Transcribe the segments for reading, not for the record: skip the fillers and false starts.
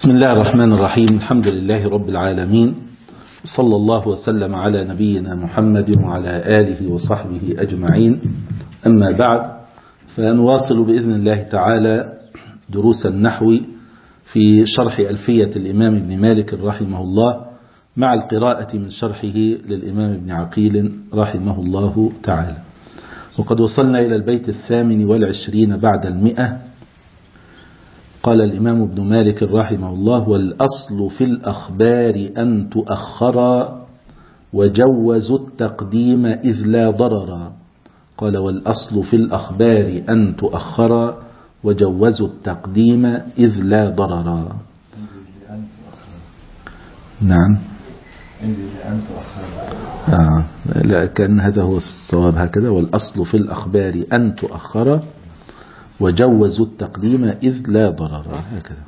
بسم الله الرحمن الرحيم. الحمد لله رب العالمين، صلى الله وسلم على نبينا محمد وعلى آله وصحبه أجمعين. أما بعد، فنواصل بإذن الله تعالى دروس النحو في شرح ألفية الإمام ابن مالك رحمه الله، مع القراءة من شرحه للإمام ابن عقيل رحمه الله تعالى. وقد وصلنا إلى البيت 28 بعد 100. قال الإمام ابن مالك رحمه الله: والأصل في الأخبار أن تؤخر وجوزوا التقديم إذ لا ضرر. قال: والأصل في الأخبار أن تؤخر وجوزوا التقديم إذ لا ضرر. نعم، لا، كان هذا هو الصواب هكذا: والأصل في الأخبار أن تؤخر وجوزوا التقديم إذ لا ضرر، هكذا.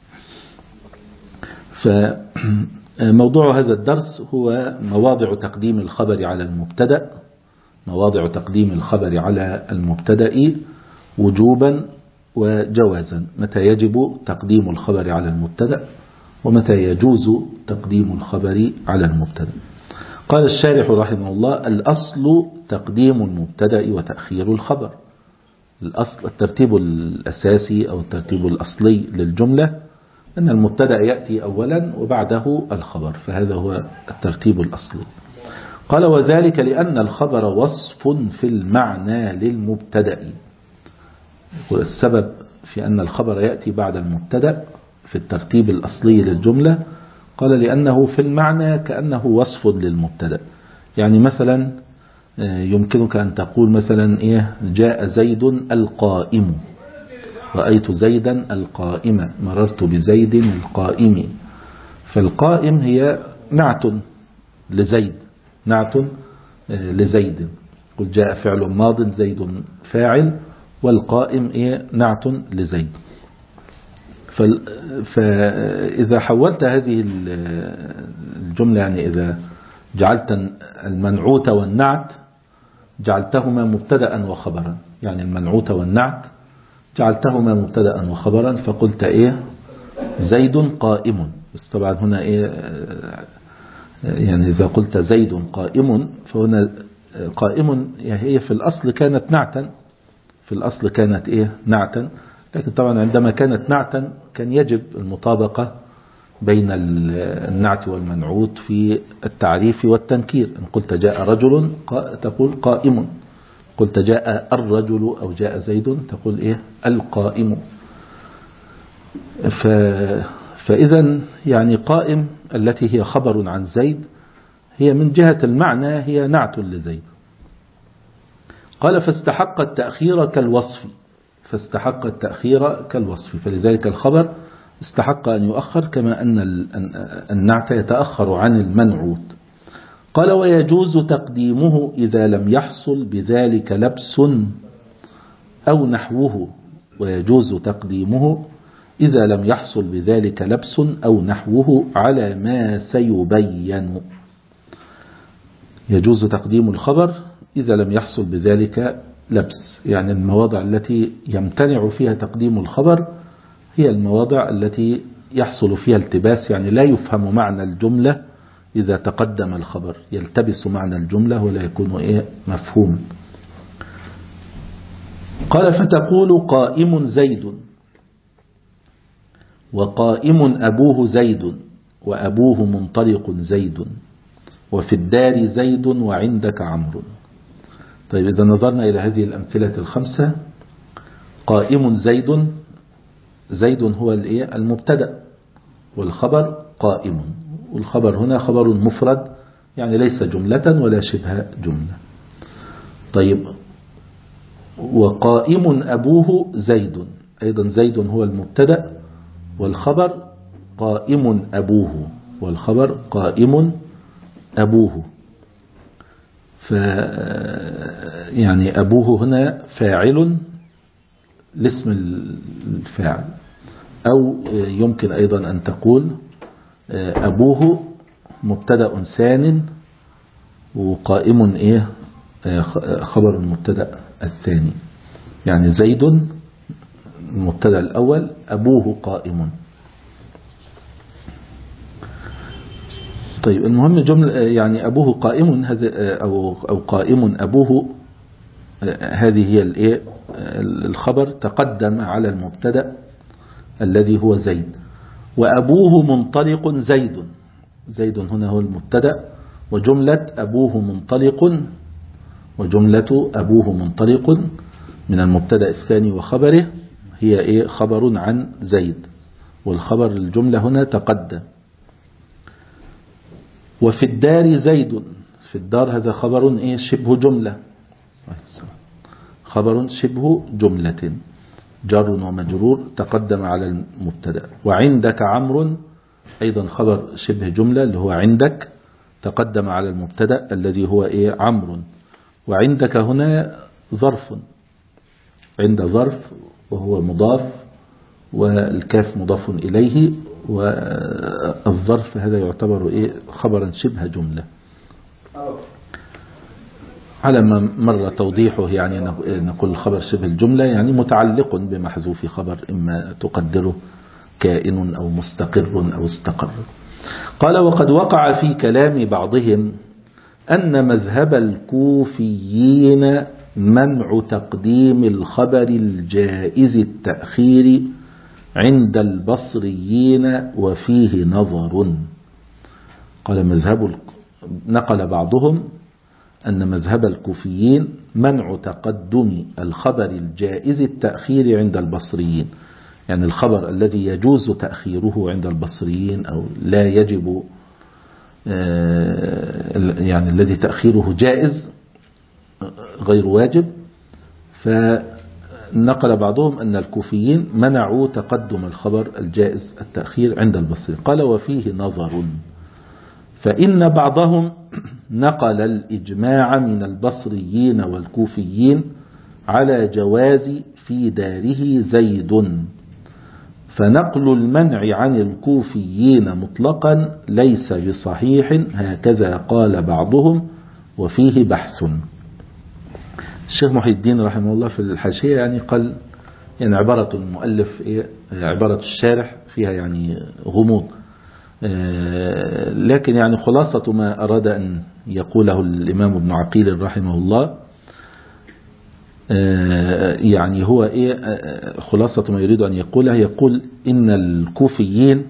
فموضوع هذا الدرس هو مواضع تقديم الخبر على المبتدأ، مواضع تقديم الخبر على المبتدأ وجوبا وجوازا، متى يجب تقديم الخبر على المبتدأ ومتى يجوز تقديم الخبر على المبتدأ. قال الشارح رحمه الله: الأصل تقديم المبتدأ وتأخير الخبر. الأصل الترتيب الأساسي أو الترتيب الأصلي للجملة أن المبتدأ يأتي أولا وبعده الخبر، فهذا هو الترتيب الأصلي. قال: وذلك لأن الخبر وصف في المعنى للمبتدأ. والسبب في أن الخبر يأتي بعد المبتدأ في الترتيب الأصلي للجملة، قال: لأنه في المعنى كأنه وصف للمبتدأ. يعني مثلا يمكنك أن تقول مثلا جاء زيد القائم، رأيت زيدا القائم، مررت بزيد القائم. فالقائم هي نعت لزيد، نعت لزيد. قل جاء فعل ماض زيد فاعل، والقائم نعت لزيد. فإذا حولت هذه الجملة، يعني إذا جعلت المنعوت والنعت جعلتهما مبتدأ وخبرا، يعني المنعوت والنعت جعلتهما مبتدأ وخبرا، فقلت زيد قائم. بس طبعا هنا يعني إذا قلت زيد قائم، فهنا قائم هي في الأصل كانت نعتا، في الأصل كانت نعتا، لكن طبعا عندما كانت نعتا كان يجب المطابقة بين النعت والمنعوت في التعريف والتنكير. إن قلت جاء رجل تقول قائم، قلت جاء الرجل أو جاء زيد تقول القائم. فإذا يعني قائم التي هي خبر عن زيد هي من جهة المعنى هي نعت لزيد. قال: فاستحق التأخير كالوصف، فاستحق التأخير كالوصف، فلذلك الخبر استحق أن يؤخر كما أن النعت يتأخر عن المنعوت. قال: ويجوز تقديمه إذا لم يحصل بذلك لبس أو نحوه. ويجوز تقديمه إذا لم يحصل بذلك لبس أو نحوه على ما سيبين. يجوز تقديم الخبر إذا لم يحصل بذلك لبس، يعني المواضع التي يمتنع فيها تقديم الخبر هي المواضع التي يحصل فيها التباس، يعني لا يفهم معنى الجملة إذا تقدم الخبر، يلتبس معنى الجملة ولا يكون مفهوم. قال: فتقول قائم زيد، وقائم أبوه زيد، وأبوه منطلق زيد، وفي الدار زيد وعندك عمرو. طيب، إذا نظرنا إلى هذه الأمثلة الخمسة: قائم زيد، زيد هو المبتدأ، والخبر قائم، والخبر هنا خبر مفرد يعني ليس جملة ولا شبه جملة. طيب، وقائم أبوه زيد، أيضا زيد هو المبتدأ والخبر قائم أبوه، والخبر قائم أبوه. يعني أبوه هنا فاعل لاسم الفاعل، أو يمكن أيضا أن تقول أبوه مبتدأ ثان وقائم خبر المبتدأ الثاني، يعني زيد المبتدأ الأول أبوه قائم. طيب المهم جملة يعني أبوه قائم، هذا أو قائم أبوه، هذه هي الإيه الخبر تقدم على المبتدأ الذي هو زيد. وأبوه منطلق زيد، زيد هنا هو المبتدأ، وجملة أبوه منطلق، وجملة أبوه منطلق من المبتدأ الثاني وخبره هي إيه خبر عن زيد، والخبر الجملة هنا تقدم. وفي الدار زيد، في الدار هذا خبر إيه شبه جملة، خبر شبه جملة جار ومجرور تقدم على المبتدأ. وعندك عمرو أيضا خبر شبه جملة اللي هو عندك تقدم على المبتدأ الذي هو إيه عمرو. وعندك هنا ظرف، عند ظرف وهو مضاف والكاف مضاف إليه، والظرف هذا يعتبر إيه خبرا شبه جملة على ما مر توضيحه. يعني نقول الخبر شبه الجملة يعني متعلق بمحذوف خبر، إما تقدره كائن أو مستقر أو استقر. قال وقد وقع في كلام بعضهم أن مذهب الكوفيين منع تقديم الخبر الجائز التأخير عند البصريين وفيه نظر. قال نقل بعضهم أن مذهب الكوفيين منع تقدم الخبر الجائز التأخير عند البصريين، يعني الخبر الذي يجوز تأخيره عند البصريين أو لا يجب، يعني الذي تأخيره جائز غير واجب. فنقل بعضهم أن الكوفيين منعوا تقدم الخبر الجائز التأخير عند البصريين. قال وفيه نظر، فإن بعضهم نقل الإجماع من البصريين والكوفيين على جواز في داره زيد، فنقل المنع عن الكوفيين مطلقا ليس بصحيح، هكذا قال بعضهم وفيه بحث. الشيخ محي الدين رحمه الله في الحاشية يعني قال يعني عبارة المؤلف عبارة الشارح فيها يعني غموض، لكن يعني خلاصة ما أراد أن يقوله الإمام ابن عقيل رحمه الله يعني هو خلاصة ما يريد أن يقوله، يقول إن الكوفيين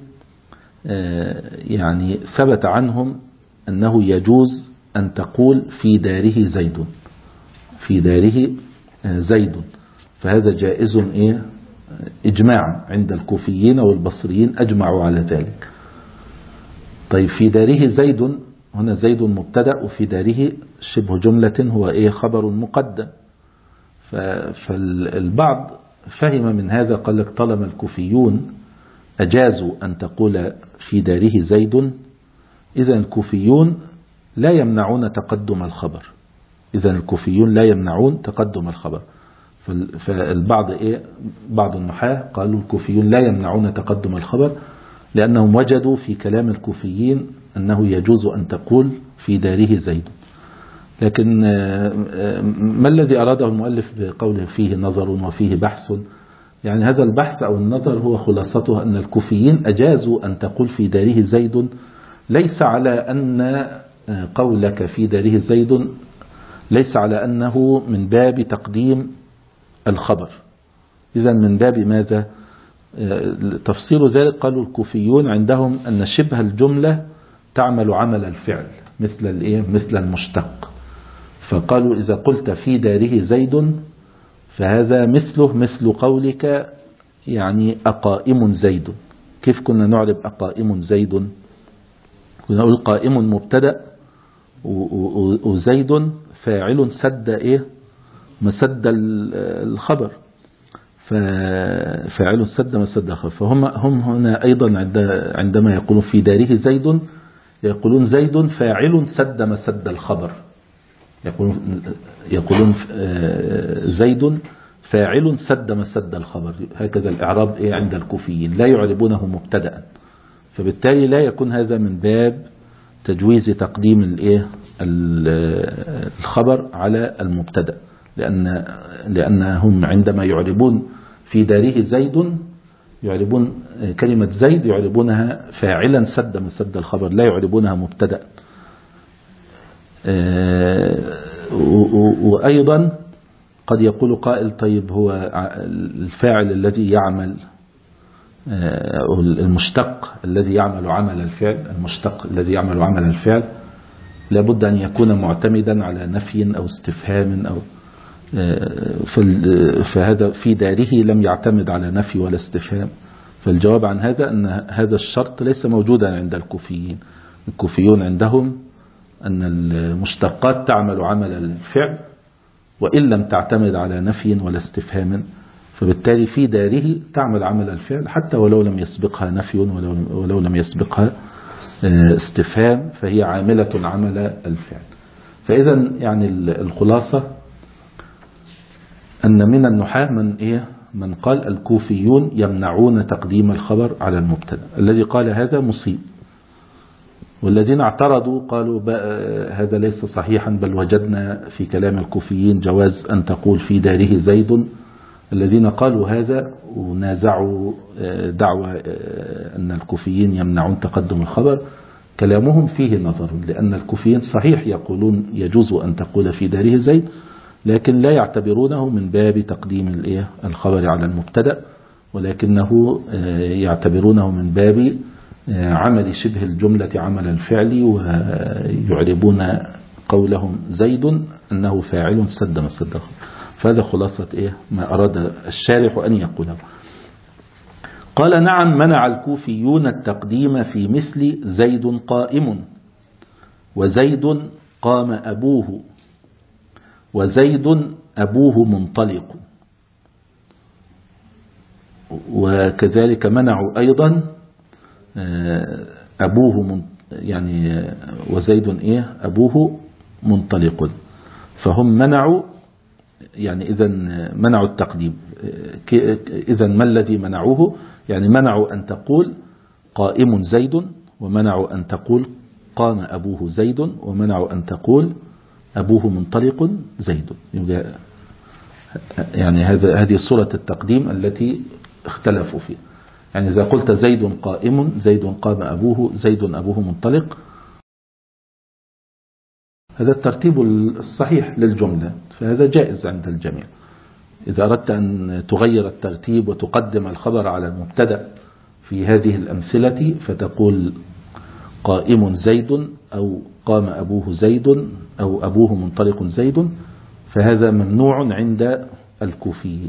يعني ثبت عنهم أنه يجوز أن تقول في داره زيد، في داره زيد، فهذا جائز إجماع عند الكوفيين والبصريين أجمعوا على ذلك. طيب في داره زيد، هنا زيد مبتدأ وفي داره شبه جملة هو خبر مقدم. فالبعض فهم من هذا قال لك طالما الكوفيون أجازوا أن تقول في داره زيد، إذا الكوفيون لا يمنعون تقدم الخبر، إذا الكوفيون لا يمنعون تقدم الخبر. فالبعض بعض النحاة قالوا الكوفيون لا يمنعون تقدم الخبر لأنهم وجدوا في كلام الكوفيين أنه يجوز أن تقول في داره زيد. لكن ما الذي أراده المؤلف بقوله فيه نظر وفيه بحث؟ يعني هذا البحث أو النظر هو خلاصته أن الكوفيين أجازوا أن تقول في داره زيد، ليس على أن قولك في داره زيد ليس على أنه من باب تقديم الخبر، إذا من باب ماذا؟ تفسير ذلك قالوا الكوفيون عندهم أن شبه الجملة تعمل عمل الفعل مثل المشتق، فقالوا إذا قلت في داره زيد فهذا مثل قولك يعني أقائم زيد. كيف كنا نعرب أقائم زيد؟ كنا نقول قائم مبتدأ وزيد فاعل سد مسد الخبر، فاعل سد مسد الخبر. فهم هنا أيضا عندما يقولون في داره زيد يقولون زيد فاعل سد مسد الخبر، يقولون زيد فاعل سد مسد الخبر، هكذا الإعراب عند الكوفيين، لا يعربونه مبتدأ. فبالتالي لا يكون هذا من باب تجويز تقديم الخبر على المبتدأ، لأنهم عندما يعربون في داره زيد يعربون كلمة زيد يعربونها فاعلا سد من سد الخبر، لا يعربونها مبتدأ. وأيضا قد يقول قائل طيب هو الفاعل الذي يعمل المشتق الذي يعمل عمل الفعل، المشتق الذي يعمل عمل الفعل لابد أن يكون معتمدا على نفي أو استفهام أو فهذا في داره لم يعتمد على نفي ولا استفهام. فالجواب عن هذا أن هذا الشرط ليس موجودا عند الكوفيين. الكوفيون عندهم أن المشتقات تعمل عمل الفعل وإن لم تعتمد على نفي ولا استفهام، فبالتالي في داره تعمل عمل الفعل حتى ولو لم يسبقها نفي ولو لم يسبقها استفهام، فهي عاملة عمل الفعل. فإذا يعني الخلاصة أن من النحاة من قال الكوفيون يمنعون تقديم الخبر على المبتدأ. الذي قال هذا مصيب، والذين اعترضوا قالوا هذا ليس صحيحا، بل وجدنا في كلام الكوفيين جواز أن تقول في داره زيد. الذين قالوا هذا ونازعوا دعوى أن الكوفيين يمنعون تقدم الخبر كلامهم فيه نظر، لأن الكوفيين صحيح يقولون يجوز أن تقول في داره زيد، لكن لا يعتبرونه من باب تقديم الخبر على المبتدأ، ولكنه يعتبرونه من باب عمل شبه الجملة عمل الفعل، ويعربون قولهم زيد أنه فاعل سد مسد الخبر. فهذا خلاصة ما أراد الشارح أن يقوله. قال نعم منع الكوفيون التقديم في مثل زيد قائم، وزيد قام أبوه، وزيد أبوه منطلق. وكذلك منعوا أيضا أبوه يعني وزيد أبوه منطلق، فهم منعوا يعني إذا منعوا التقديم. إذا ما الذي منعوه؟ يعني منعوا أن تقول قائم زيد، ومنعوا أن تقول قام أبوه زيد، ومنعوا أن تقول أبوه منطلق زيد. يعني هذه صورة التقديم التي اختلفوا فيها. يعني إذا قلت زيد قائم، زيد قام أبوه، زيد أبوه منطلق، هذا الترتيب الصحيح للجملة، فهذا جائز عند الجميع. إذا أردت أن تغير الترتيب وتقدم الخبر على المبتدأ في هذه الأمثلة فتقول قائم زيد أو قام أبوه زيد أو أبوه منطلق زيد، فهذا ممنوع عند الكوفيين.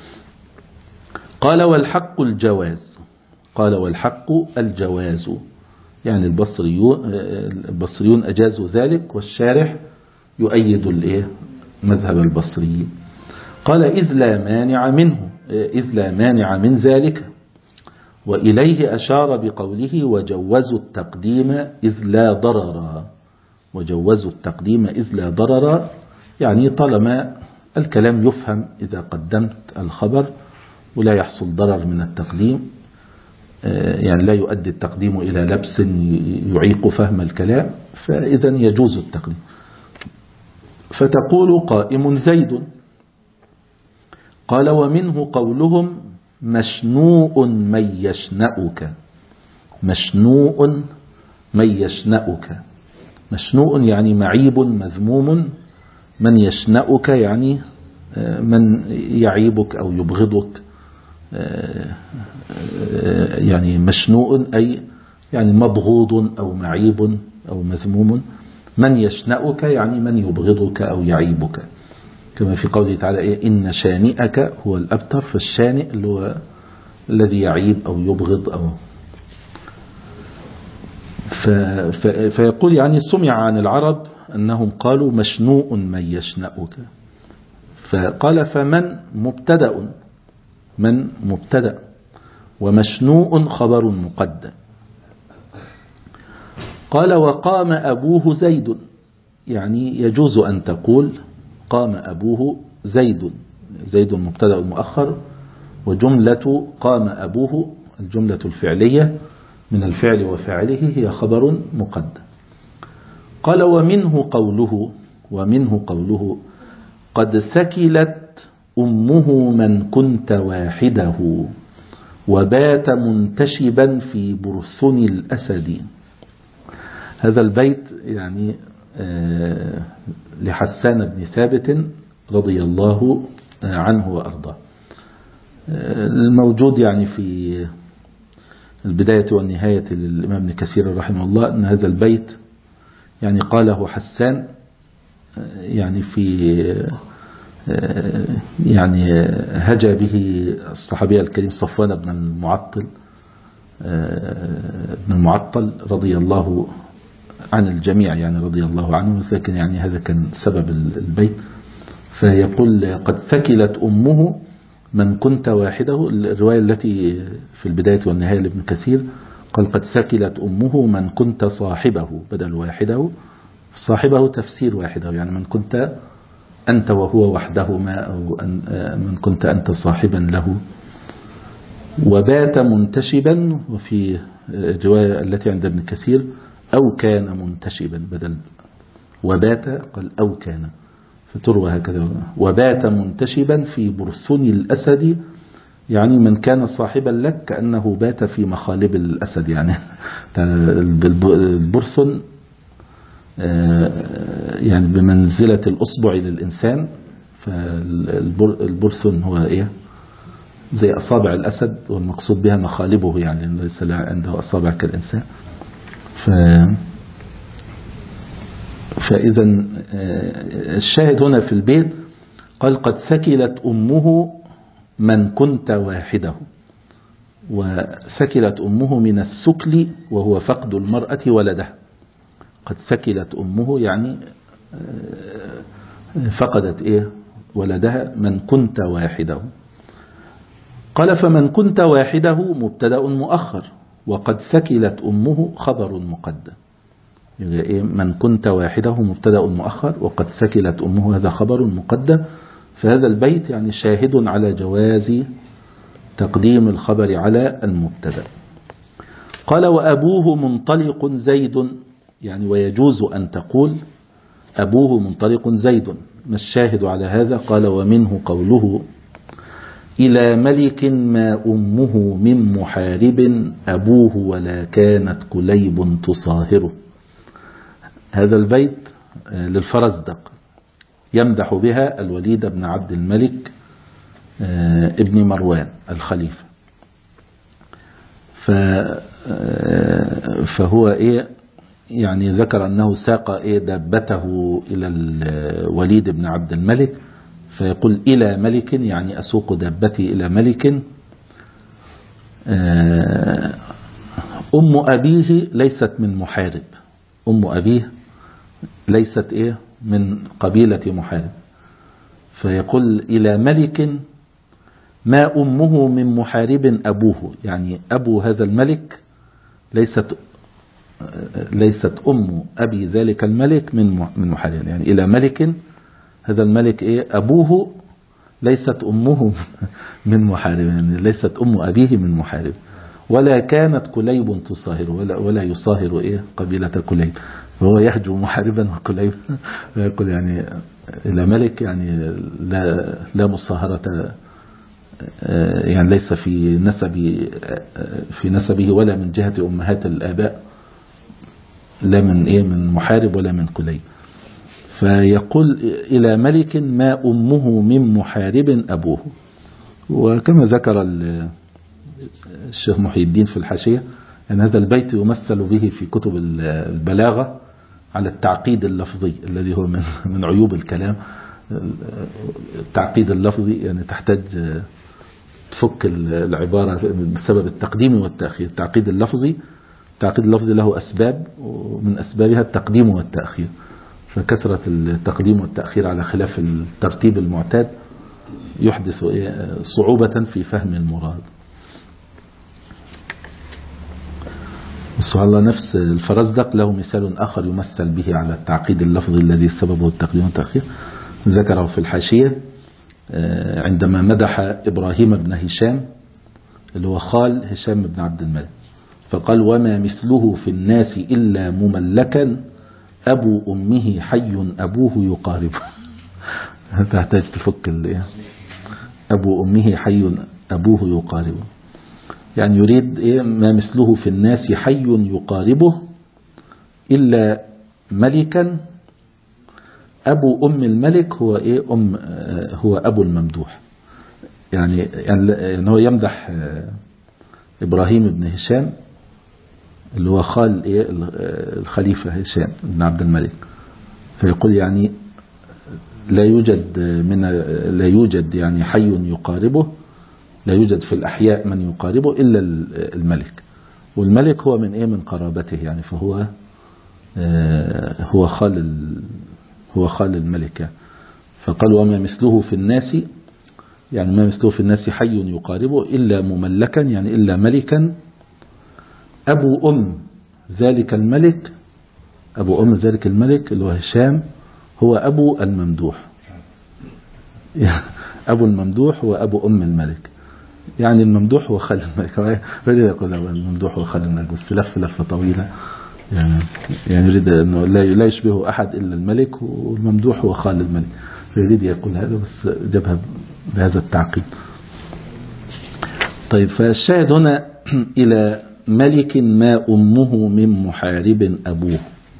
قال والحق الجواز، قال والحق الجواز، يعني البصريون أجازوا ذلك، والشارح يؤيد مذهب البصريين. قال إذ لا مانع من ذلك، وإليه أشار بقوله وجوزوا التقديم إذ لا ضرر. وجوزوا التقديم إذ لا ضرر، يعني طالما الكلام يفهم إذا قدمت الخبر ولا يحصل ضرر من التقديم، يعني لا يؤدي التقديم إلى لبس يعيق فهم الكلام، فإذا يجوز التقديم. فتقول قائم زيد. قال ومنه قولهم مشنوء من يشنأك. مشنوء من يشنأك، مشنوء يعني معيب مذموم، من يشنأك يعني من يعيبك أو يبغضك، يعني مشنوء أي يعني مبغوض أو معيب أو مذموم. من يشنأك يعني من يبغضك أو يعيبك، كما في قوله تعالى إن شانئك هو الأبتر، فالشانئ اللي هو الذي يعيب أو يبغض أو فيقول يعني سمع عن العرب أنهم قالوا مشنوء من يشنأك. فقال فمن مبتدأ، من مبتدأ، ومشنوء خبر مقدم. قال وقام أبوه زيد، يعني يجوز أن تقول قام أبوه زيد، زيد مبتدأ مؤخر، وجملة قام أبوه الجملة الفعلية من الفعل وفاعله هي خبر مقدم. قال ومنه قوله قد ثكلت أمه من كنت واحده، وبات منتشبا في برثن الأسد. هذا البيت يعني لحسان بن ثابت رضي الله عنه وأرضاه، الموجود يعني في البداية والنهاية للإمام ابن كثير رحمه الله، أن هذا البيت يعني قاله حسان يعني يعني هجا به الصحابي الكريم صفوان بن المعطل رضي الله عن الجميع، يعني رضي الله عنه، لكن يعني هذا كان سبب البيت. فيقول قد ثكلت أمه من كنت واحده، الرواية التي في البداية والنهاية لابن كثير قال قد ثكلت أمه من كنت صاحبه، بدل واحده، صاحبه تفسير واحده، يعني من كنت أنت وهو وحدهما، أو من كنت أنت صاحبا له. وبات منتشبا، وفي الرواية التي عند ابن كثير أو كان منتشبا، بدل وبات قال أو كان، فتروى هكذا. وبات منتشبا في برثن الأسد، يعني من كان صاحبا لك كأنه بات في مخالب الأسد، يعني البرثن يعني بمنزلة الأصبع للإنسان، فالبرثن هو إيه زي أصابع الأسد، والمقصود بها مخالبه، يعني ليس عنده أصابع كالإنسان. فإذا الشاهد هنا في البيت قال قد ثكلت أمه من كنت واحده، وثكلت أمه من الثكل وهو فقد المرأة ولدها. قد ثكلت أمه يعني فقدت إيه ولدها، من كنت واحده. قال فمن كنت واحده مبتدأ مؤخر، وقد ثكلت أمه خبر مقدم. من كنت واحده مبتدأ مؤخر، وقد ثكلت أمه هذا خبر مقدم. فهذا البيت يعني شاهد على جواز تقديم الخبر على المبتدأ. قال وأبوه منطلق زيد، يعني ويجوز أن تقول أبوه منطلق زيد. ما الشاهد على هذا؟ قال ومنه قوله إلى ملك ما أمه من محارب أبوه ولا كانت كليب تصاهره. هذا البيت للفرزدق يمدح بها الوليد بن عبد الملك ابن مروان الخليفة. فهو إيه يعني ذكر أنه ساق إيه دابته إلى الوليد بن عبد الملك، فيقول إلى ملك يعني أسوق دابتي إلى ملك. أم أبيه ليست من محارب، أم أبيه ليست إيه من قبيلة محارب، فيقول إلى ملك ما أمه من محارب أبوه، يعني أبو هذا الملك ليست أم أبي ذلك الملك من محارب، يعني إلى ملك هذا الملك إيه أبوه ليست أمه من محارب، يعني ليست أم أبيه من محارب. ولا كانت كليب تصاهر، ولا يصاهر إيه قبيلة كليب، وهو يهجو محاربا وكليب. يقول يعني إلى ملك يعني لا مصاهرة، يعني ليس في نسبه ولا من جهة أمهات الآباء، لا من إيه من محارب ولا من كليب. فيقول إلى ملك ما أمه من محارب أبوه. وكما ذكر الشيخ محي الدين في الحاشية أن هذا البيت يمثل به في كتب البلاغة على التعقيد اللفظي الذي هو من عيوب الكلام. التعقيد اللفظي يعني تحتاج تفك العبارة بسبب التقديم والتأخير. التعقيد اللفظي له أسباب، ومن أسبابها التقديم والتأخير، فكثرة التقديم والتأخير على خلاف الترتيب المعتاد يحدث صعوبة في فهم المراد. سبحان الله، نفس الفرزدق له مثال آخر يمثل به على التعقيد اللفظي الذي سببه التقديم والتأخير، ذكره في الحاشية عندما مدح إبراهيم بن هشام اللي هو خال هشام بن عبد الملك، فقال وما مثله في الناس إلا مملكا أبو أمه حي أبوه يقارب. تحتاج تفك أبو أمه حي أبوه يقارب. يعني يريد إيه ما مثله في الناس حي يقاربه إلا ملكا أبو أم الملك هو إيه هو أبو الممدوح. يعني هو يمدح إبراهيم بن هشام اللي هو خال إيه الخليفة هشام بن عبد الملك، فيقول يعني لا يوجد يعني حي يقاربه، لا يوجد في الأحياء من يقاربه إلا الملك، والملك هو من من قرابته يعني، فهو هو خال الملك. فقال وما مثله في الناس، يعني ما مثله في الناس حي يقاربه إلا مملكا، يعني إلا ملكا أبو أم ذلك الملك، أبو أم ذلك الملك اللي هو هشام هو أبو الممدوح. أبو الممدوح هو أبو أم الملك، يعني الممدوح هو خال الملك. يقول الممدوح هو خال الملك، بس لفة طويلة يعني يريد أنه لا يشبه أحد إلا الملك، والممدوح هو خال الملك، فيريد يقول هذا بس جابها بهذا التعقيد. طيب فالشاهد هنا إلى ملك ما أمه من محارب أبوه،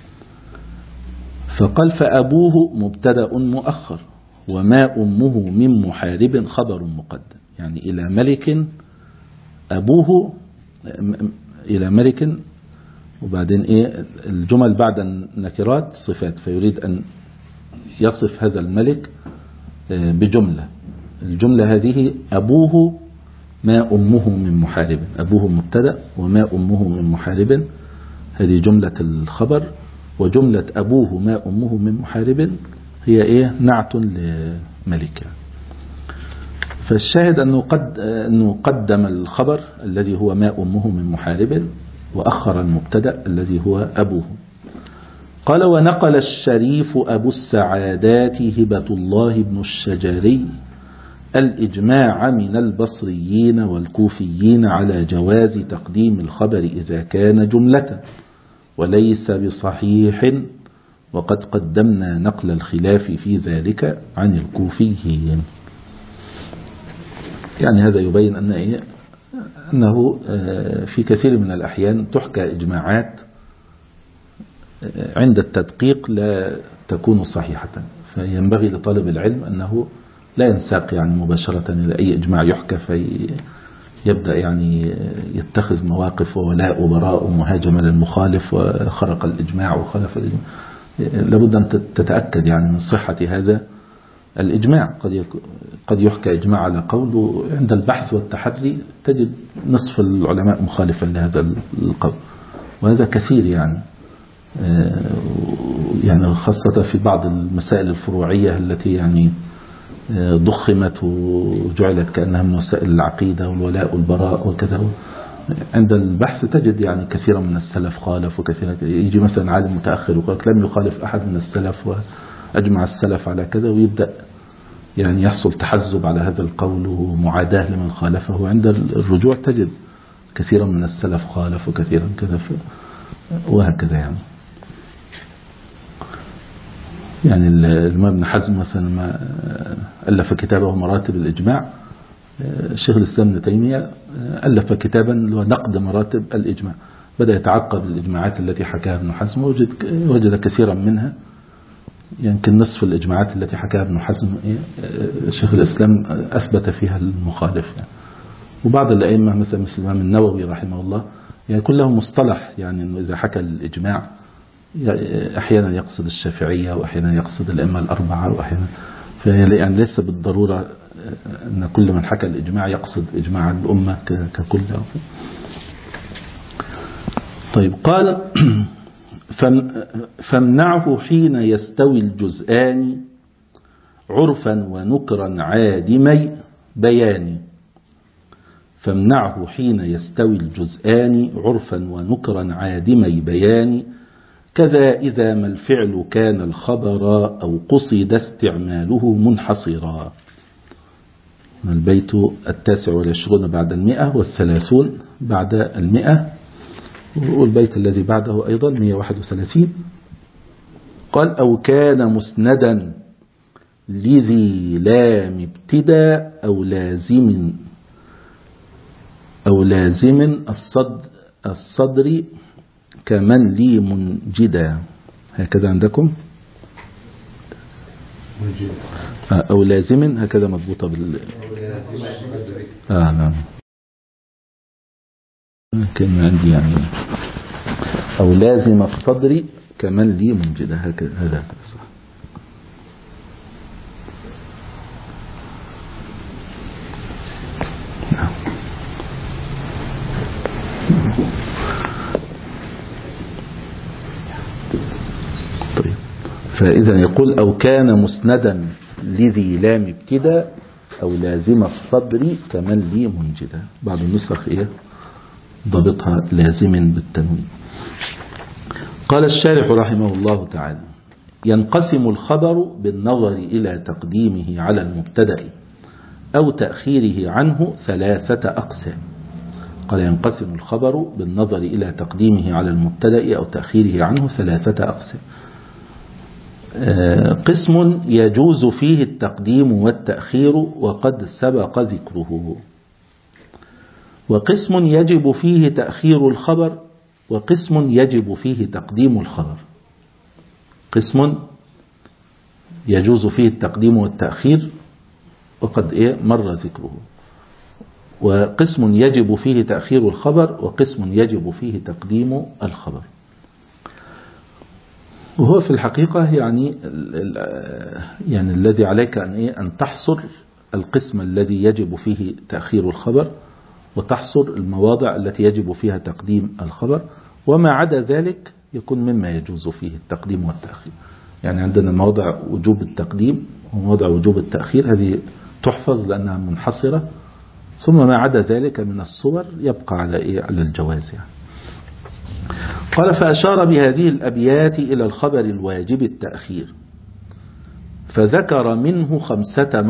فقال فأبوه مبتدأ مؤخر وما أمه من محارب خبر مقدم، يعني إلى ملك أبوه، إلى ملك، وبعدين الجمل بعد النكرات صفات، فيريد أن يصف هذا الملك بجملة، الجملة هذه أبوه ما أمه من محارب، أبوه مبتدأ وما أمه من محارب هذه جملة الخبر، وجملة أبوه ما أمه من محارب هي نعت لملك. فالشاهد أنه قدم الخبر الذي هو ما أمه من محارب، وأخر المبتدأ الذي هو أبوه. قال ونقل الشريف أبو السعادات هبة الله بن الشجري الإجماع من البصريين والكوفيين على جواز تقديم الخبر إذا كان جملة وليس بصحيح، وقد قدمنا نقل الخلاف في ذلك عن الكوفيين. يعني هذا يبين أنه في كثير من الأحيان تحكى إجماعات عند التدقيق لا تكون صحيحة، فينبغي لطالب العلم أنه لا ينساق يعني مباشرة إلى أي إجماع يحكى فيبدأ يعني يتخذ مواقف وولاء وبراء ومهاجمة للمخالف وخرق الإجماع وخلف الإجماع. لابد أن تتأكد يعني من صحة هذا الإجماع. قد يحكى إجماع على قول، وعند البحث والتحري تجد نصف العلماء مخالفا لهذا القول، وهذا كثير يعني خاصة في بعض المسائل الفروعية التي يعني ضخمت وجعلت كأنها من مسائل العقيدة والولاء والبراء وكذا. عند البحث تجد يعني كثيرا من السلف خالف، وكثيرا يجي مثلا عالم متأخر وقال لم يخالف أحد من السلف وأجمع السلف على كذا، ويبدأ يعني يحصل تحزب على هذا القول ومعاداة لمن خالفه. عند الرجوع تجد كثيرا من السلف خالف وكثيرا كذا وهكذا. يعني الإمام ابن حزم مثلا ما ألف كتابه مراتب الإجماع، الشيخ الإسلام ابن تيمية ألف كتابا نقد مراتب الإجماع، بدأ يتعقب الإجماعات التي حكاها ابن حزم، وجد كثيرا منها يمكن نصف الإجماعات التي حكاها ابن حزم الشيخ الإسلام أثبت فيها المخالف وبعض الأئمة مثل الإمام النووي رحمه الله يعني كله مصطلح، يعني إنه إذا حكى الإجماع أحيانا يقصد الشافعية وأحيانا يقصد الأئمة الأربعة وأحيانا، يعني ليس بالضرورة أن كل من حكى الإجماع يقصد إجماع الأمة ككل. طيب قال فامنعه حين يستوي الجزآن عرفا ونكرا عادمي بيان، فامنعه حين يستوي الجزآن عرفا ونكرا عادمي بيان، كذا إذا ما الفعل كان الخبر أو قصد استعماله منحصرا. البيت 29 بعد 130 بعد 100، والبيت الذي بعده أيضا 131. قال أو كان مسندا لذي لام ابتداء أو لازم الصدر كمن لي منجدا، هكذا عندكم؟ أو لازم، هكذا مضبوطة نعم، كلمة عندي يعني أو لازم الصدر كمن لي منجدا، هذا صح. طيب، فإذا يقول أو كان مسندا لذي لام ابتداء أو لازم الصدر كمن لي منجدا. بعض النسخ ضبطها لازم بالتنوين. قال الشارح رحمه الله تعالى: ينقسم الخبر بالنظر إلى تقديمه على المبتدأ أو تأخيره عنه 3 أقسام. قال ينقسم الخبر بالنظر إلى تقديمه على المبتدأ أو تأخيره عنه 3 أقسام. قسم يجوز فيه التقديم والتأخير وقد سبق ذكره، وقسم يجب فيه تأخير الخبر، وقسم يجب فيه تقديم الخبر. قسم يجوز فيه التقديم والتأخير وقد مر ذكره، وقسم يجب فيه تأخير الخبر، وقسم يجب فيه تقديم الخبر. وهو في الحقيقة يعني الذي عليك أن تحصر القسم الذي يجب فيه تأخير الخبر، وتحصر المواضع التي يجب فيها تقديم الخبر، وما عدا ذلك يكون مما يجوز فيه التقديم والتأخير. يعني عندنا مواضع وجوب التقديم ومواضع وجوب التأخير، هذه تحفظ لأنها منحصرة، ثم ما عدا ذلك من الصور يبقى على الجواز يعني. قال: فأشار بهذه الأبيات إلى الخبر الواجب التأخير، فذكر منه 5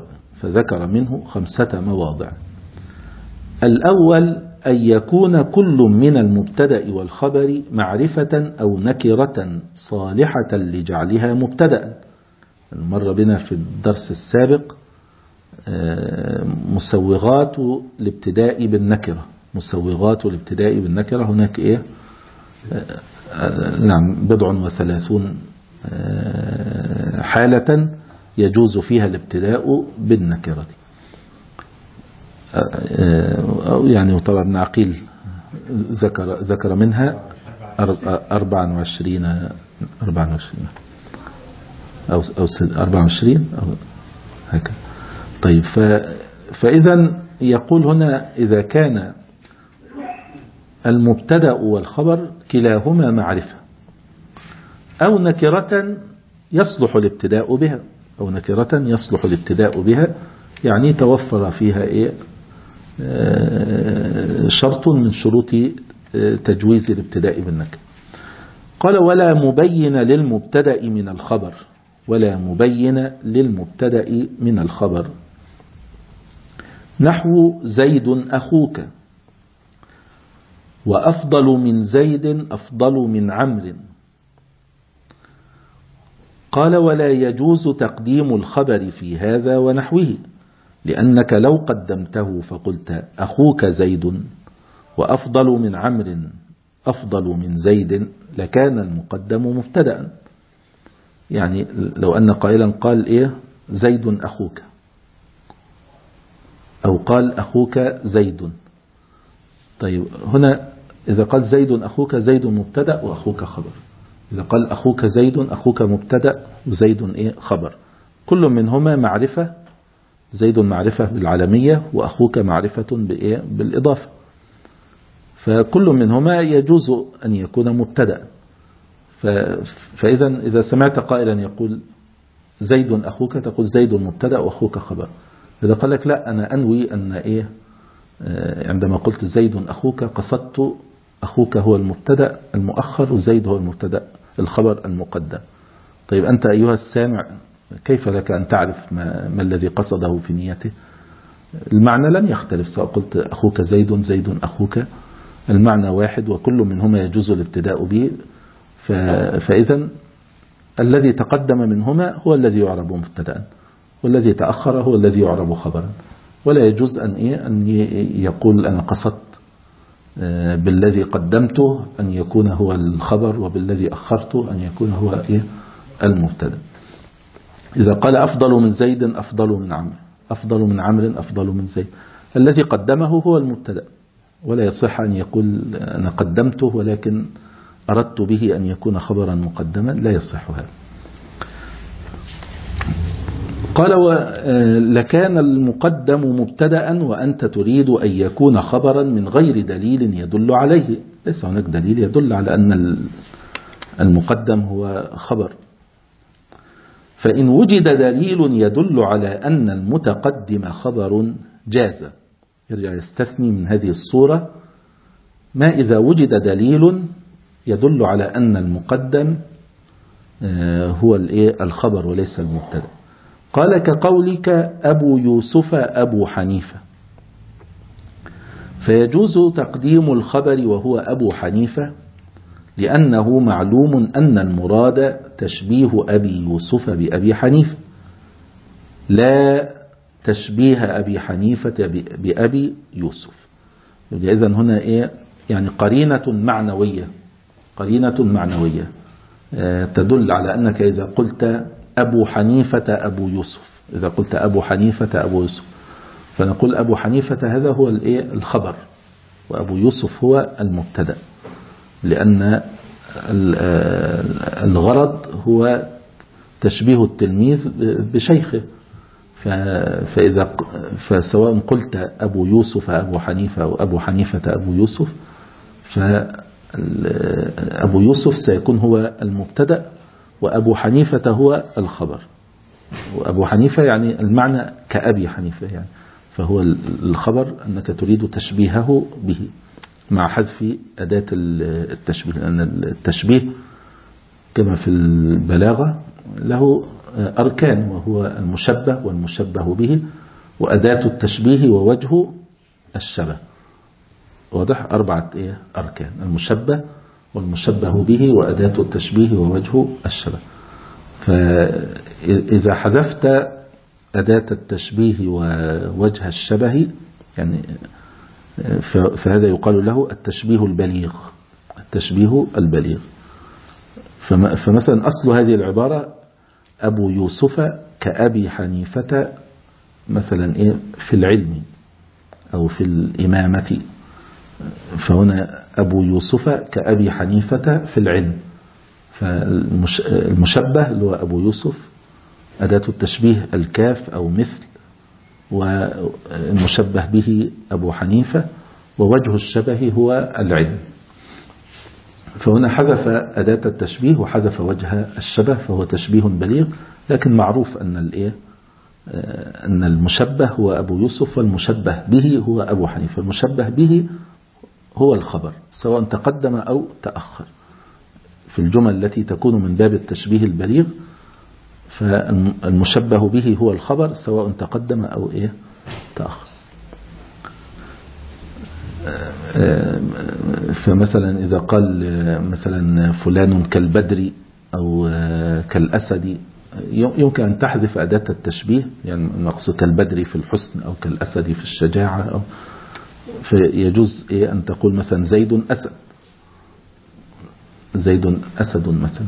مواضع. الأول أن يكون كل من المبتدأ والخبر معرفة أو نكرة صالحة لجعلها مبتدأ. مر بنا في الدرس السابق مسوغات الابتداء بالنكرة. هناك نعم 37 حالة يجوز فيها الابتداء بالنكرة. يعني طبعا ابن عقيل ذكر منها 24 أو 24 أو هكذا. طيب، فإذا يقول هنا: إذا كان المبتدأ والخبر كلاهما معرفة أو نكرة يصلح الابتداء بها، يعني توفر فيها شرط من شروط تجويز الابتداء بالنكرة. قال: ولا مبين للمبتدأ من الخبر، نحو زيد أخوك، وأفضل من زيد أفضل من عمرو. قال: ولا يجوز تقديم الخبر في هذا ونحوه، لأنك لو قدمته فقلت أخوك زيد وأفضل من عمرو أفضل من زيد لكان المقدم مبتدأ. يعني لو أن قائلا قال زيد أخوك، أو قال أخوك زيد. طيب، هنا إذا قال زيد أخوك، زيد مبتدأ وأخوك خبر. إذا قال أخوك زيد، أخوك مبتدأ وزيد خبر. كل منهما معرفة، زيد معرفة بالعلمية وأخوك معرفة بالإضافة، فكل منهما يجوز أن يكون مبتدأ. إذا سمعت قائلا يقول زيد أخوك، تقول زيد مبتدأ وأخوك خبر. إذا قال لك لا، أنا أنوي أن عندما قلت زيد أخوك قصدت أخوك هو المبتدأ المؤخر وزيد هو المبتدأ الخبر المقدم. طيب، أنت أيها السامع كيف لك أن تعرف ما الذي قصده في نيته؟ المعنى لم يختلف، سواء قلت أخوك زيد، زيد أخوك، المعنى واحد، وكل منهما يجوز الابتداء به. فإذا الذي تقدم منهما هو الذي يعرب مبتدأ، والذي تأخر هو الذي يعرب خبرا. ولا يجوز أن يقول أنا قصدت بالذي قدمته أن يكون هو الخبر، وبالذي أخرته أن يكون هو المبتدا. إذا قال أفضل من زيد أفضل من عمرو، أفضل من عمرو أفضل من زيد، الذي قدمه هو المبتدا، ولا يصح أن يقول أنا قدمته ولكن أردت به أن يكون خبرا مقدما، لا يصح هذا. قال لكان المقدم مبتدأ وأنت تريد أن يكون خبرا من غير دليل يدل عليه. ليس هناك دليل يدل على أن المقدم هو خبر. فإن وجد دليل يدل على أن المتقدم خبر جاز. يرجع يستثني من هذه الصورة ما إذا وجد دليل يدل على أن المقدم هو الخبر وليس المبتدأ. قال كقولك أبو يوسف أبو حنيفة، فيجوز تقديم الخبر وهو أبو حنيفة لأنه معلوم أن المراد تشبيه أبي يوسف بأبي حنيفة، لا تشبيه أبي حنيفة بأبي يوسف. إذن هنا يعني قرينة معنوية تدل على أنك إذا قلت أبو حنيفة أبو يوسف، إذا قلت أبو حنيفة أبو يوسف فنقول أبو حنيفة هذا هو الخبر، وأبو يوسف هو المبتدأ، لأن الغرض هو تشبيه التلميذ بشيخه. فسواء قلت أبو يوسف أبو حنيفة أو أبو حنيفة أبو يوسف، فأبو يوسف سيكون هو المبتدأ وأبو حنيفة هو الخبر. وأبو حنيفة يعني المعنى كأبي حنيفة يعني، فهو الخبر أنك تريد تشبيهه به مع حذف أداة التشبيه، لأن التشبيه كما في البلاغة له أركان، وهو المشبه والمشبه به وأداة التشبيه ووجه الشبه. واضح؟ 4 أركان: المشبه والمشبه به وأداة التشبيه ووجه الشبه. فإذا حذفت أداة التشبيه ووجه الشبه يعني فهذا يقال له التشبيه البليغ. فمثلا أصل هذه العبارة أبو يوسف كأبي حنيفة مثلا في العلم أو في الإمامة، فهنا أبو يوسف كأبي حنيفة في العلم، فالمشبه اللي هو أبو يوسف أداة التشبيه الكاف أو مثل، والمشبه به أبو حنيفة، ووجه الشبه هو العلم. فهنا حذف أداة التشبيه وحذف وجه الشبه، فهو تشبيه بليغ. لكن معروف أن المشبه هو أبو يوسف والمشبه به هو أبو حنيفة. المشبه به هو الخبر سواء تقدم أو تأخر في الجمل التي تكون من باب التشبيه البليغ، فالمشبه به هو الخبر سواء تقدم أو تأخر. فمثلا إذا قال مثلا فلان كالبدر أو كالأسد، يمكن أن تحذف أداة التشبيه، يعني نقصد كالبدر في الحسن أو كالأسد في الشجاعة، أو فيجوز أن تقول مثلا زيد أسد مثلا.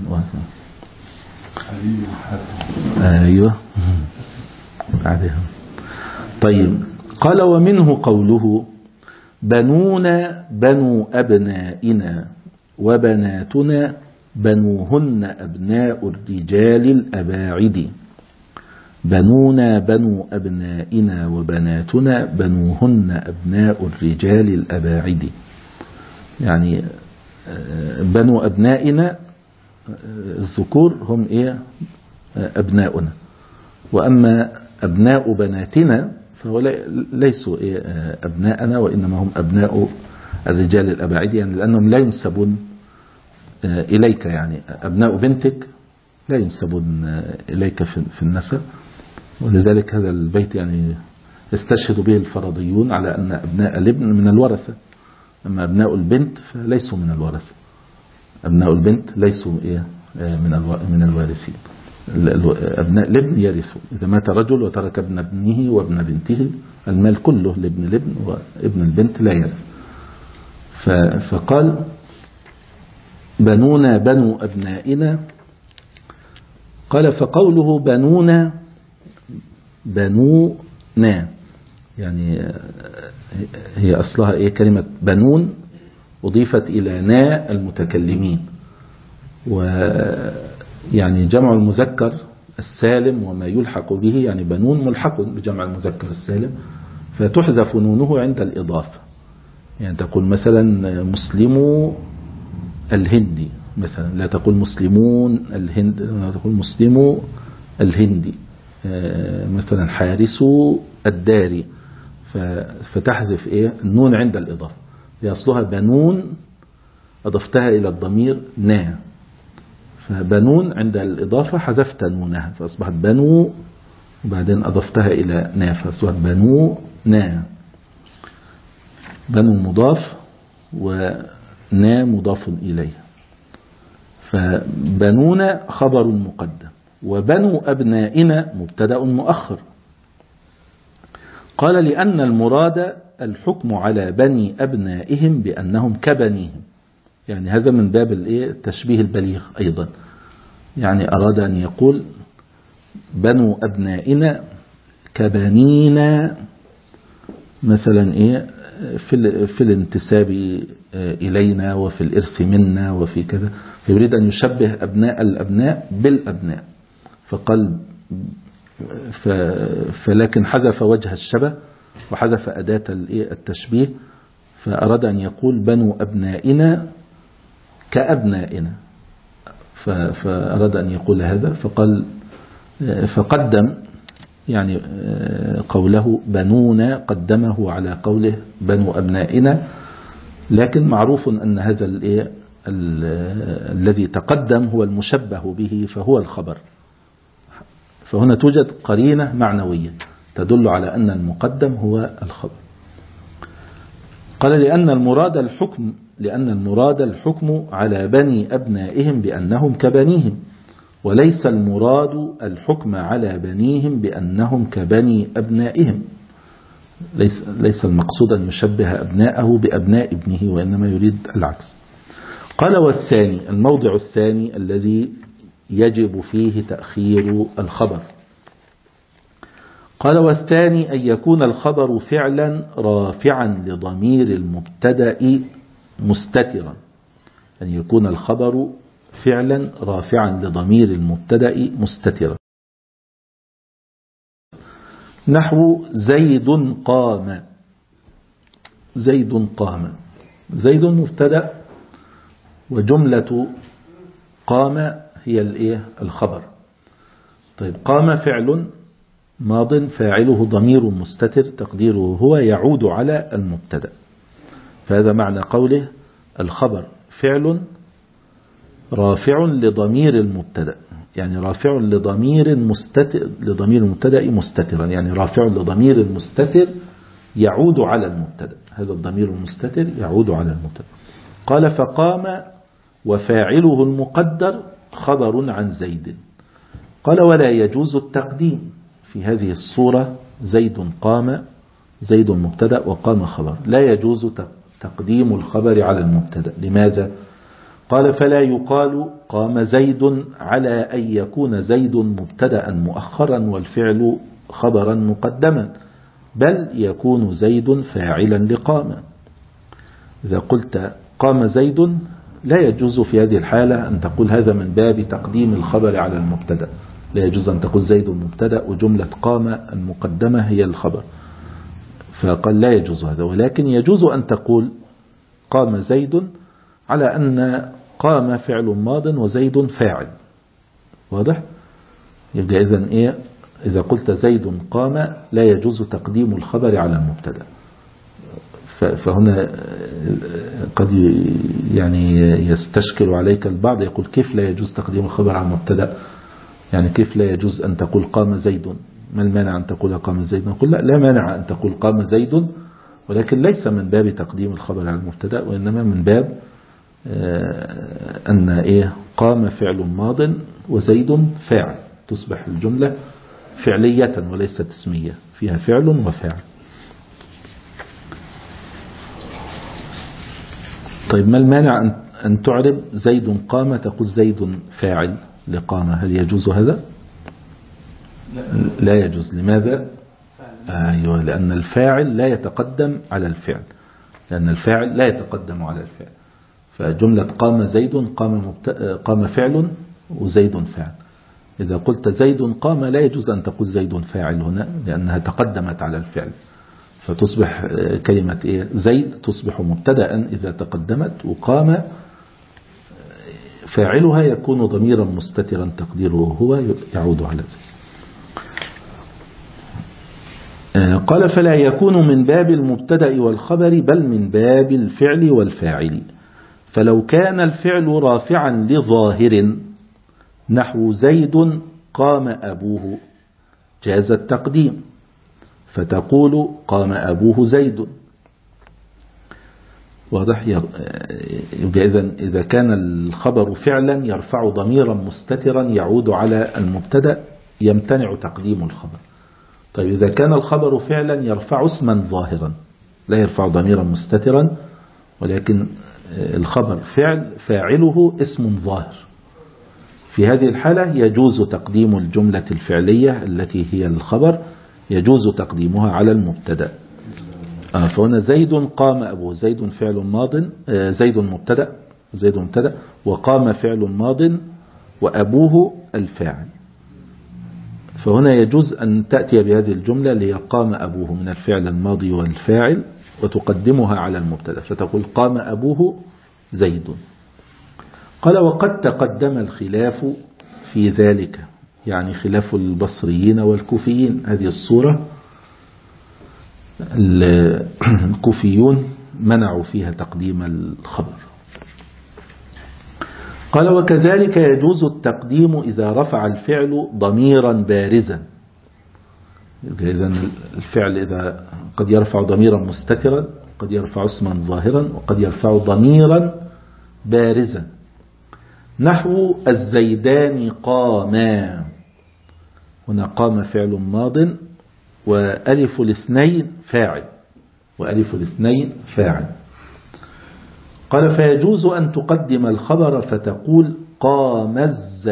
أيوة بعدها. طيب قال ومنه قوله بنونا بنو أبنائنا وبناتنا بنوهن أبناء الرجال الأباعد. بنونا بنو أبنائنا وبناتنا بنوهن أبناء الرجال الأباعد، يعني بنو أبنائنا الذكور هم أبناؤنا، وأما أبناء بناتنا فهو ليسوا أبناءنا، وإنما هم أبناء الرجال الأباعد، يعني لأنهم لا ينسبون إليك، يعني أبناء بنتك لا ينسبون إليك في النسب. ولذلك هذا البيت يعني يستشهد به الفرضيون على أن أبناء الابن من الورثة، أما أبناء البنت فليسوا من الورثة. أبناء البنت ليسوا من الوارثين. أبناء الابن يرثوا. إذا مات رجل وترك ابن ابنه وابن بنته المال كله لابن الابن، وابن البنت لا يرث. فقال بنونا بنو أبنائنا. قال فقوله بنونا بنونا يعني هي أصلها إيه؟ كلمة بنون أضيفت إلى نا المتكلمين، ويعني جمع المذكر السالم وما يلحق به، يعني بنون ملحق بجمع المذكر السالم، فتحذف نونه عند الإضافة. يعني تقول مثلا مسلمو الهندي مثلا، لا تقول مسلمون الهند، لا تقول مسلمو الهندي. مثلا حارسو الداري، فتحذف إيه؟ النون عند الإضافة. هي أصلها بنون أضفتها إلى الضمير نا، فبنون عند الإضافة حذفت نونها فأصبحت بنو، وبعدين أضفتها إلى نا فأصبحت بنو نا. بنو مضاف ونا مضاف إليه. فبنونا خبر مقدم، وبنو أبنائنا مبتدأ مؤخر. قال لأن المراد الحكم على بني أبنائهم بأنهم كبنيهم، يعني هذا من باب التشبيه البليغ أيضا. يعني أراد أن يقول بنو أبنائنا كبنينا مثلا في الانتساب إلينا وفي الإرث منا وفي كذا، فيريد أن يشبه أبناء الأبناء بالأبناء، فقال فلكن حذف وجه الشبه وحذف أداة التشبيه، فأراد أن يقول بنو أبنائنا كأبنائنا، فأراد أن يقول هذا، فقدم يعني قوله بنونا قدمه على قوله بنو أبنائنا. لكن معروف أن هذا الذي تقدم هو المشبه به فهو الخبر، فهنا توجد قرينة معنوية تدل على أن المقدم هو الخبر. قال لأن المراد الحكم على بني أبنائهم بأنهم كبنيهم، وليس المراد الحكم على بنيهم بأنهم كبني أبنائهم. ليس المقصود أن يشبه أبناءه بأبناء ابنه، وإنما يريد العكس. قال والثاني، الموضع الثاني الذي يجب فيه تأخير الخبر. قال والثاني أن يكون الخبر فعلا رافعا لضمير المبتدأ مستترا، أن يكون الخبر فعلا رافعا لضمير المبتدأ مستترا. نحو زيد قام. زيد قام، زيد مبتدأ وجملة قام هي الخبر. طيب قام فعل ماض فاعله ضمير مستتر تقديره هو يعود على المبتدأ، فهذا معنى قوله الخبر فعل رافع لضمير المبتدأ، يعني رافع لضمير مستتر، لضمير المبتدأ مستترا، يعني رافع لضمير المستتر يعود على المبتدأ، هذا الضمير المستتر يعود على المبتدأ. قال فقام وفاعله المقدر خبر عن زيد. قال ولا يجوز التقديم في هذه الصورة، زيد قام، زيد مبتدأ وقام خبر، لا يجوز تقديم الخبر على المبتدأ. لماذا؟ قال فلا يقال قام زيد على أن يكون زيد مبتدأ مؤخرا والفعل خبرا مقدما، بل يكون زيد فاعلا لقام. إذا قلت قام زيد لا يجوز في هذه الحالة أن تقول هذا من باب تقديم الخبر على المبتدأ، لا يجوز أن تقول زيد مبتدأ وجملة قام المقدمة هي الخبر، فقال لا يجوز هذا. ولكن يجوز أن تقول قام زيد على أن قام فعل ماض وزيد فاعل، واضح؟ يبقى إذن إذا قلت زيد قام لا يجوز تقديم الخبر على المبتدأ. فهنا قد يعني يستشكل عليك البعض يقول كيف لا يجوز تقديم الخبر على المبتدأ، يعني كيف لا يجوز أن تقول قام زيد، ما المانع أن تقول قام زيد؟ نقول لا مانع أن تقول قام زيد، ولكن ليس من باب تقديم الخبر على المبتدأ، وإنما من باب أن قام فعل ماض وزيد فاعل، تصبح الجملة فعلية وليست اسمية، فيها فعل وفاعل. طيب ما المانع أن تعرب زيد قام تقول زيد فاعل لقام؟ هل يجوز هذا؟ لا يجوز. لماذا؟ أيوة، لأن الفاعل لا يتقدم على الفعل، لأن الفاعل لا يتقدم على الفعل. فجملة قام زيد قام فعل وزيد فاعل. إذا قلت زيد قام لا يجوز أن تقول زيد فاعل هنا، لأنها تقدمت على الفعل، فتصبح كلمة إيه؟ زيد تصبح مبتدأ إذا تقدمت، وقام فاعلها يكون ضميرا مستترا تقديره هو يعود على زيد. قال فلا يكون من باب المبتدأ والخبر بل من باب الفعل والفاعل. فلو كان الفعل رافعا لظاهر نحو زيد قام أبوه جاز التقديم، فتقول قام أبوه زيد. واضح؟ إذا كان الخبر فعلا يرفع ضميرا مستترا يعود على المبتدأ يمتنع تقديم الخبر. طيب إذا كان الخبر فعلا يرفع اسما ظاهرا لا يرفع ضميرا مستترا، ولكن الخبر فاعله اسم ظاهر، في هذه الحالة يجوز تقديم الجملة الفعلية التي هي الخبر، يجوز تقديمها على المبتدأ. فهنا زيد قام أبوه، زيد فعل ماض، زيد مبتدأ وقام فعل ماض وأبوه الفاعل. فهنا يجوز أن تأتي بهذه الجملة اللي هي قام أبوه من الفعل الماضي والفاعل وتقدمها على المبتدأ، فتقول قام أبوه زيد. قال وقد تقدم الخلاف في ذلك، يعني خلاف البصريين والكوفيين. هذه الصورة الكوفيون منعوا فيها تقديم الخبر. قال وكذلك يجوز التقديم إذا رفع الفعل ضميرا بارزا. إذن الفعل إذا قد يرفع ضميرا مستترا، قد يرفع اسما ظاهرا، وقد يرفع ضميرا بارزا، نحو الزيدان قاما. هنا قام فعل ماض وألف الاثنين فاعل، قال فيجوز أن تقدم الخبر فتقول قاما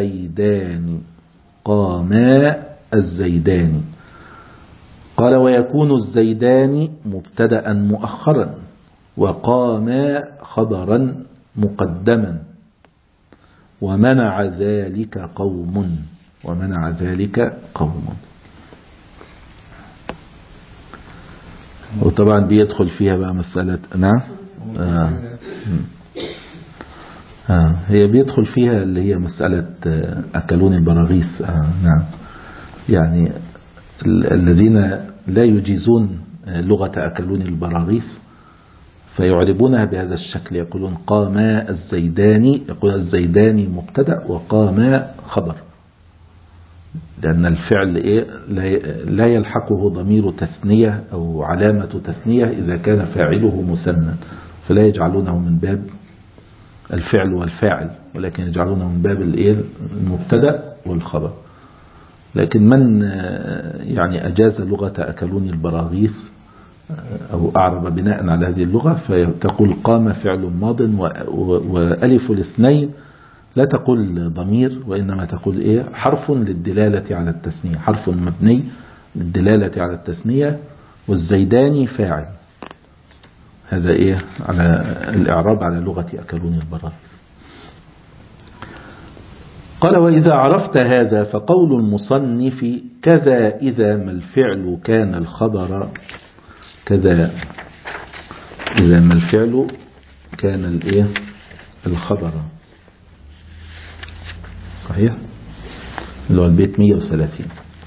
الزيدان. قال ويكون الزيدان مبتدأ مؤخرا وقاما خبرا مقدما، ومنع ذلك قوم. وطبعا بيدخل فيها بقى مسألة نعم هي بيدخل فيها اللي هي مسألة أكلون البراغيث. نعم، يعني الذين لا يجيزون لغة أكلون البراغيث فيعربونها بهذا الشكل، يقولون قاما الزيدان، يقول الزيدان مبتدأ وقاما خبر، لأن الفعل لا يلحقه ضمير تثنية أو علامة تثنية إذا كان فاعله مثنى، فلا يجعلونه من باب الفعل والفاعل، ولكن يجعلونه من باب المبتدأ والخبر. لكن من يعني أجاز لغة أكلون البراغيث أو أعرب بناء على هذه اللغة فتقول قام فعل ماض وألف الاثنين لا تقول ضمير، وإنما تقول حرف للدلالة على التثنية، حرف مبني للدلالة على التثنية، والزيداني فاعل. هذا على الإعراب على لغة أكلون البراغيث. قال وإذا عرفت هذا فقول المصنف كذا إذا ما الفعل كان الخبر، كذا إذا ما الفعل كان الخبر. صحيح، اللي هو البيت 130.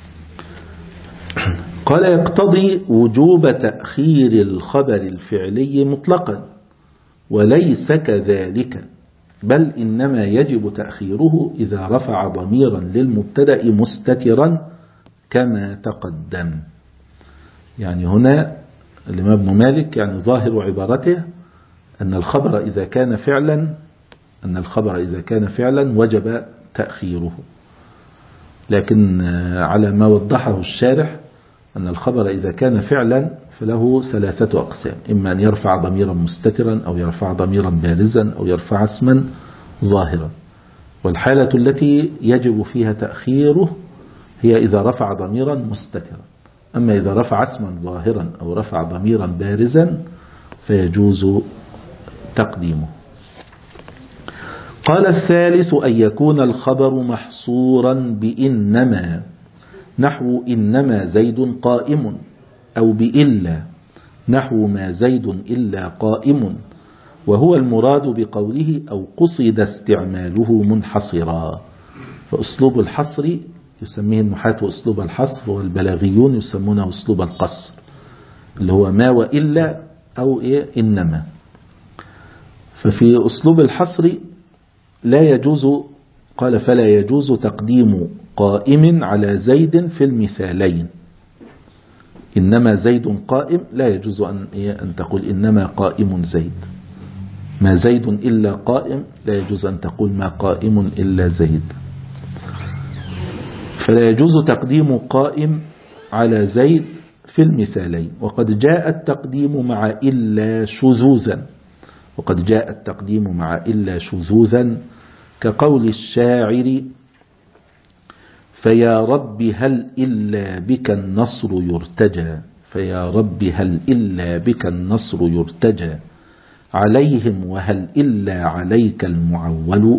قال يقتضي وجوب تأخير الخبر الفعلي مطلقا، وليس كذلك، بل إنما يجب تأخيره إذا رفع ضميرا للمبتدأ مستترا كما تقدم. يعني هنا الإمام ابن مالك يعني ظاهر عبارته أن الخبر إذا كان فعلا وجب تأخيره، لكن على ما وضحه الشارح أن الخبر إذا كان فعلا فله ثلاثة أقسام: إما أن يرفع ضميرا مستترا، أو يرفع ضميرا بارزا، أو يرفع اسما ظاهرا. والحالة التي يجب فيها تأخيره هي إذا رفع ضميرا مستترا. أما إذا رفع اسما ظاهرا أو رفع ضميرا بارزا فيجوز تقديمه. قال الثالث أن يكون الخبر محصورا بإنما، نحو إنما زيد قائم، أو بإلا نحو ما زيد إلا قائم، وهو المراد بقوله أو قصد استعماله منحصرا. فأسلوب الحصر يسميه النحاة أسلوب الحصر، والبلاغيون يسمونه أسلوب القصر، اللي هو ما وإلا أو إنما. ففي أسلوب الحصر لا يجوز، قال فلا يجوز تقديم قائم على زيد في المثالين. إنما زيد قائم لا يجوز أن تقول إنما قائم زيد. ما زيد إلا قائم لا يجوز أن تقول ما قائم إلا زيد. فلا يجوز تقديم قائم على زيد في المثالين. وقد جاء التقديم مع إلا شذوذا، وقد جاء التقديم مع إلا شذوذا كقول الشاعر: فيا رب هل إلا بك النصر يرتجى، فيا رب هل إلا بك النصر يرتجى، عليهم وهل إلا عليك المعول.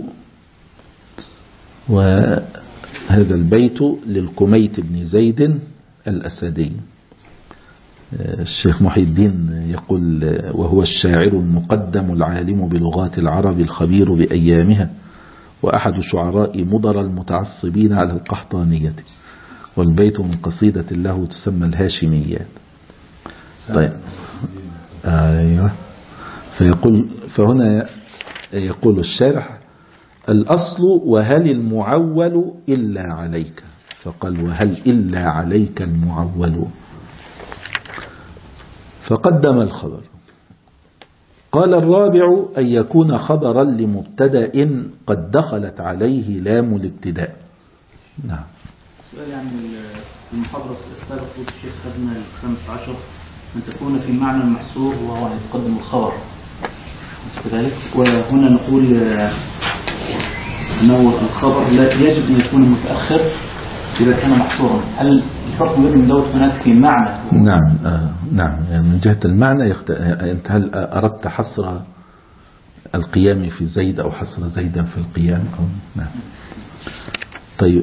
وهذا البيت للكميت بن زيد الأسدي. الشيخ محي الدين يقول: وهو الشاعر المقدم العالم بلغات العرب الخبير بأيامها، وأحد شعراء مضر المتعصبين على القحطانية. والبيت من قصيدة له تسمى الهاشميات. طيب، أيوه. فهنا يقول الشارح: الأصل وهل المعول إلا عليك، فقال وهل إلا عليك المعول، فقدم الخبر. قال الرابع أن يكون خبرا لمبتدأ قد دخلت عليه لام الابتداء. نعم. سؤال عن المحاضرة السابقة الشيخ خدنا 15 أن تكون في معنى المحصور وهو أن يتقدم الخبر كذلك. وهنا نقول أنه الخبر لا يجب أن يكون متأخر إذا كان محصورا. هل الفرق بين دوت هناك في معنى؟ نعم. نعم، يعني من جهة المعنى أنت هل أردت حصر القيام في زيد أو حصر زيدا في القيام أو نعم. طيب،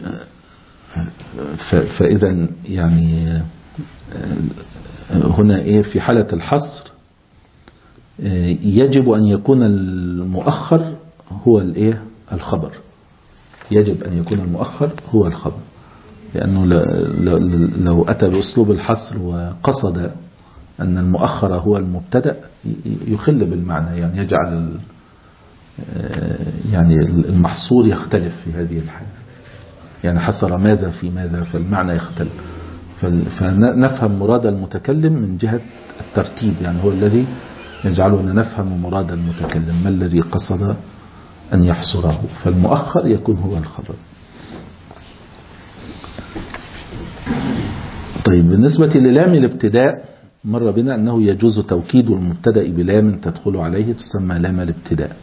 فإذا يعني هنا في حالة الحصر يجب أن يكون المؤخر هو الخبر. يجب أن يكون المؤخر هو الخبر، لأنه لو أتى بأسلوب الحصر وقصد أن المؤخر هو المبتدأ يخل بالمعنى، يعني يجعل يعني المحصور يختلف في هذه الحالة، يعني حصر ماذا في ماذا فالمعنى يختلف. فنفهم مراد المتكلم من جهة الترتيب، يعني هو الذي يجعلنا نفهم مراد المتكلم ما الذي قصد أن يحصره، فالمؤخر يكون هو الخبر. طيب، بالنسبة للام الابتداء مر بنا أنه يجوز توكيد المبتدأ بلام تدخل عليه تسمى لام الابتداء.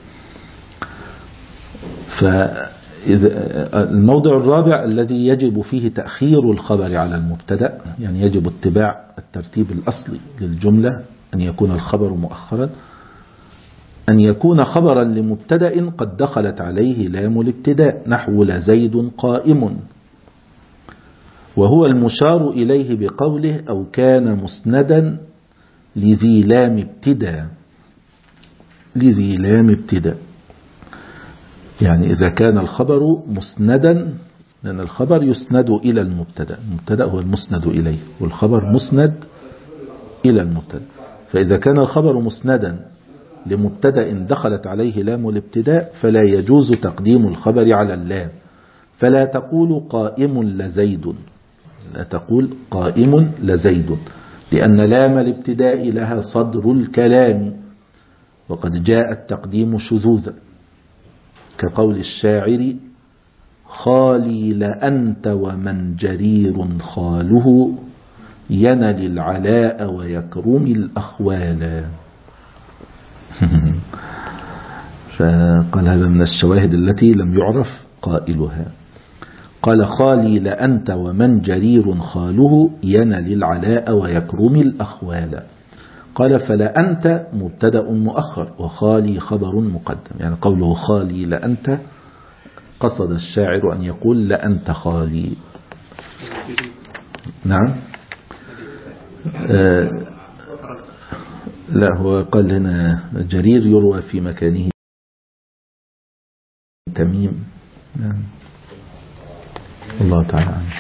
فالموضع الرابع الذي يجب فيه تأخير الخبر على المبتدأ، يعني يجب اتباع الترتيب الأصلي للجملة، أن يكون الخبر مؤخرا، أن يكون خبرا لمبتدأ قد دخلت عليه لام الابتداء، نحو لزيد قائم، وهو المشار إليه بقوله أو كان مسندا لذي لام ابتداء. لذي لام ابتداء يعني إذا كان الخبر مسندا، لأن الخبر يسند إلى المبتدأ، المبتدأ هو المسند إليه والخبر مسند إلى المبتدأ. فإذا كان الخبر مسندا لمبتدأ دخلت عليه لام الابتداء فلا يجوز تقديم الخبر على اللام، فلا تقول قائم لزيد، لا تقول قائم لزيد، لأن لام الابتداء لها صدر الكلام، وقد جاء التقديم شذوذا كقول الشاعر خالي لأنت ومن جرير خاله ينل العلاء ويكرم الأخوال. فقال هذا من الشواهد التي لم يعرف قائلها. قال خالي لأنت ومن جرير خاله ينل العلاء ويكرم الأخوال. قال فلأنت مبتدأ مؤخر وخالي خبر مقدم، يعني قوله خالي لأنت قصد الشاعر أن يقول لأنت خالي. نعم. لا، هو قال هنا جرير يروى في مكانه تميم. نعم. الله تعالى عنه.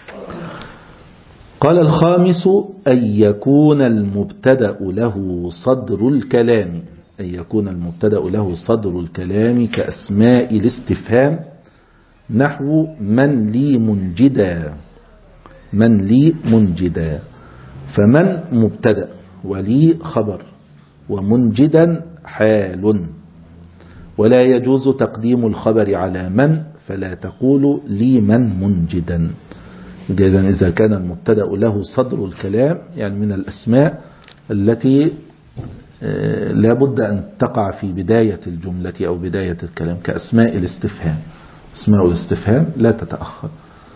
قال الخامس أن يكون المبتدأ له صدر الكلام، أن يكون المبتدأ له صدر الكلام كأسماء الاستفهام نحو من لي منجدا، من لي منجدا، فمن مبتدأ ولي خبر ومنجدا حال، ولا يجوز تقديم الخبر على من، فلا تقول لي من منجدا. إذا كان المبتدأ له صدر الكلام يعني من الأسماء التي لا بد أن تقع في بداية الجملة أو بداية الكلام كأسماء الاستفهام. أسماء الاستفهام لا تتأخر،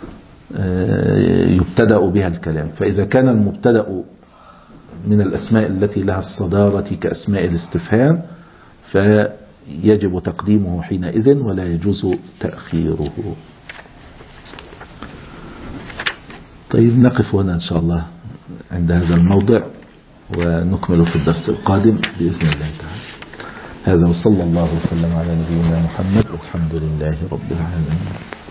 يبتدأ بها الكلام. فإذا كان المبتدأ من الأسماء التي لها الصدارة كأسماء الاستفهام فيجب تقديمه حينئذ ولا يجوز تأخيره. طيب نقف هنا إن شاء الله عند هذا الموضع ونكمل في الدرس القادم بإذن الله تعالى. هذا وصلى الله وسلم على نبينا محمد والحمد لله رب العالمين.